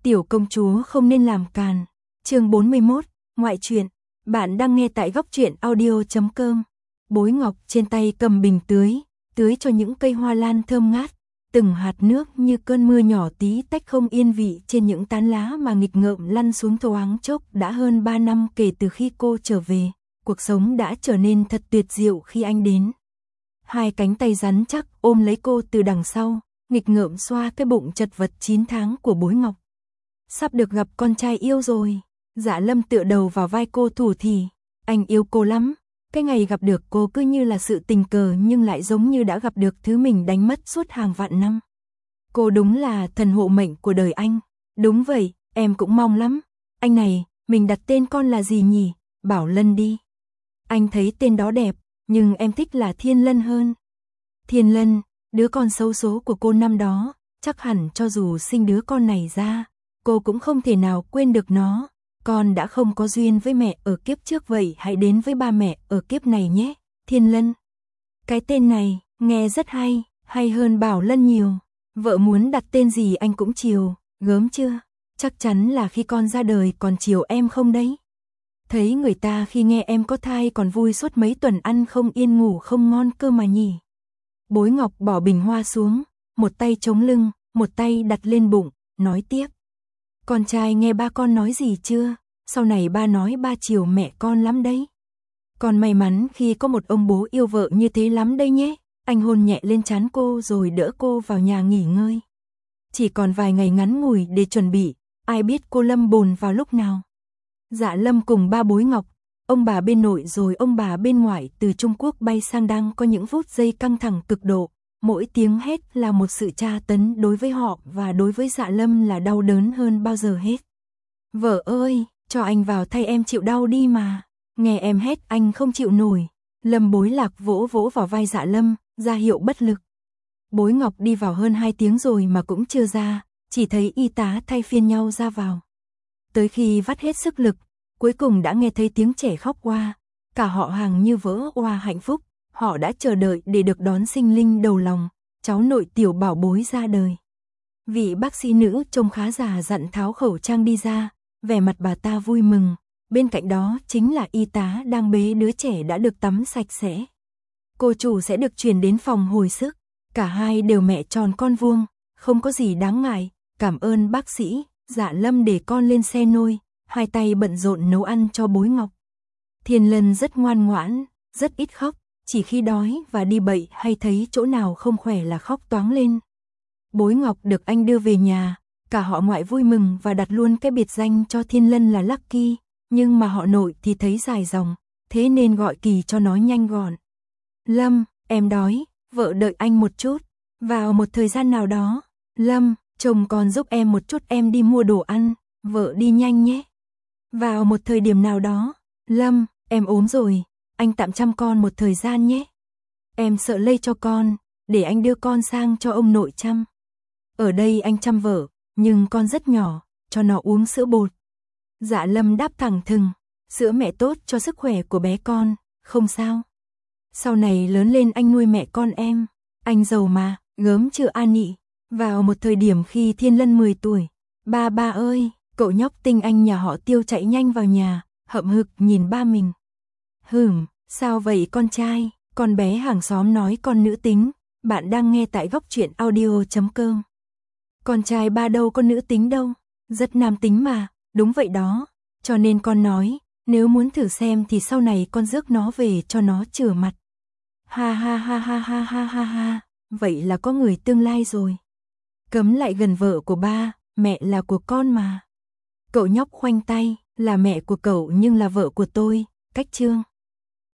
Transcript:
Tiểu công chúa không nên làm càn. Chương 41, ngoại truyện. Bạn đang nghe tại góc truyện audio.com. Bối Ngọc trên tay cầm bình tưới cho những cây hoa lan thơm ngát, từng hạt nước như cơn mưa nhỏ tí tách không yên vị trên những tán lá mà nghịch ngợm lăn xuống thoáng chốc. Đã hơn 3 năm kể từ khi cô trở về, cuộc sống đã trở nên thật tuyệt diệu khi anh đến. Hai cánh tay rắn chắc ôm lấy cô từ đằng sau, nghịch ngợm xoa cái bụng chật vật 9 tháng của Bối Ngọc. Sắp được gặp con trai yêu rồi. Dạ Lâm tựa đầu vào vai cô thủ thỉ, anh yêu cô lắm. Cái ngày gặp được cô cứ như là sự tình cờ nhưng lại giống như đã gặp được thứ mình đánh mất suốt hàng vạn năm. Cô đúng là thần hộ mệnh của đời anh. Đúng vậy, em cũng mong lắm. Anh này, mình đặt tên con là gì nhỉ? Bảo Lân đi. Anh thấy tên đó đẹp, nhưng em thích là Thiên Lân hơn. Thiên Lân, đứa con xấu số của cô năm đó, chắc hẳn cho dù sinh đứa con này ra, cô cũng không thể nào quên được nó. Con đã không có duyên với mẹ ở kiếp trước vậy hãy đến với ba mẹ ở kiếp này nhé, Thiên Lân. Cái tên này, nghe rất hay hơn Bảo Lân nhiều. Vợ muốn đặt tên gì anh cũng chiều, gớm chưa? Chắc chắn là khi con ra đời còn chiều em không đấy. Thấy người ta khi nghe em có thai còn vui suốt mấy tuần ăn không yên ngủ không ngon cơ mà nhỉ. Bối Ngọc bỏ bình hoa xuống, một tay chống lưng, một tay đặt lên bụng, nói tiếp. Con trai nghe ba con nói gì chưa? Sau này ba nói ba chiều mẹ con lắm đấy. Con may mắn khi có một ông bố yêu vợ như thế lắm đây nhé. Anh hôn nhẹ lên trán cô rồi đỡ cô vào nhà nghỉ ngơi. Chỉ còn vài ngày ngắn ngủi để chuẩn bị, ai biết cô Lâm bồn vào lúc nào. Dạ Lâm cùng ba Bối Ngọc, ông bà bên nội rồi ông bà bên ngoại từ Trung Quốc bay sang đang có những phút giây căng thẳng cực độ. Mỗi tiếng hét là một sự tra tấn đối với họ và đối với Dạ Lâm là đau đớn hơn bao giờ hết. Vợ ơi, cho anh vào thay em chịu đau đi mà. Nghe em hét anh không chịu nổi. Lâm Bối Lạc vỗ vỗ vào vai Dạ Lâm, ra hiệu bất lực. Bối Ngọc đi vào hơn 2 tiếng rồi mà cũng chưa ra, chỉ thấy y tá thay phiên nhau ra vào. Tới khi vắt hết sức lực, cuối cùng đã nghe thấy tiếng trẻ khóc oa. Cả họ hàng như vỡ oa hạnh phúc. Họ đã chờ đợi để được đón sinh linh đầu lòng, cháu nội Tiểu Bảo Bối ra đời. Vị bác sĩ nữ trông khá già dặn tháo khẩu trang đi ra, vẻ mặt bà ta vui mừng. Bên cạnh đó chính là y tá đang bế đứa trẻ đã được tắm sạch sẽ. Cô chủ sẽ được chuyển đến phòng hồi sức. Cả hai đều mẹ tròn con vuông, không có gì đáng ngại. Cảm ơn bác sĩ. Dạ Lâm để con lên xe nôi, hai tay bận rộn nấu ăn cho Bối Ngọc. Thiên Lân rất ngoan ngoãn, rất ít khóc. Chỉ khi đói và đi bậy hay thấy chỗ nào không khỏe là khóc toáng lên. Bối Ngọc được anh đưa về nhà, cả họ ngoại vui mừng và đặt luôn cái biệt danh cho Thiên Lân là Lucky, nhưng mà họ nội thì thấy dài dòng, thế nên gọi Kỳ cho nó nhanh gọn. Lâm, em đói, vợ đợi anh một chút, vào một thời gian nào đó. Lâm, chồng còn giúp em một chút em đi mua đồ ăn, vợ đi nhanh nhé. Vào một thời điểm nào đó. Lâm, em ốm rồi. Anh tạm chăm con một thời gian nhé. Em sợ lây cho con, để anh đưa con sang cho ông nội chăm. Ở đây anh chăm vợ, nhưng con rất nhỏ, cho nó uống sữa bột. Dạ Lâm đáp thẳng thừng, sữa mẹ tốt cho sức khỏe của bé con, không sao. Sau này lớn lên anh nuôi mẹ con em, anh giàu mà, gớm chưa an nhị. Vào một thời điểm khi Thiên Lân 10 tuổi, ba ơi, cậu nhóc tinh anh nhà họ Tiêu chạy nhanh vào nhà, hậm hực nhìn ba mình. Sao vậy con trai? Con bé hàng xóm nói con nữ tính. Bạn đang nghe tại góc truyện audio.com. Con trai ba đâu có nữ tính đâu. Rất nam tính mà. Đúng vậy đó. Cho nên con nói, nếu muốn thử xem thì sau này con rước nó về cho nó chửa mặt. Ha ha ha ha ha ha ha ha. Vậy là có người tương lai rồi. Cấm lại gần vợ của ba, mẹ là của con mà. Cậu nhóc khoanh tay, là mẹ của cậu nhưng là vợ của tôi. Cách chương.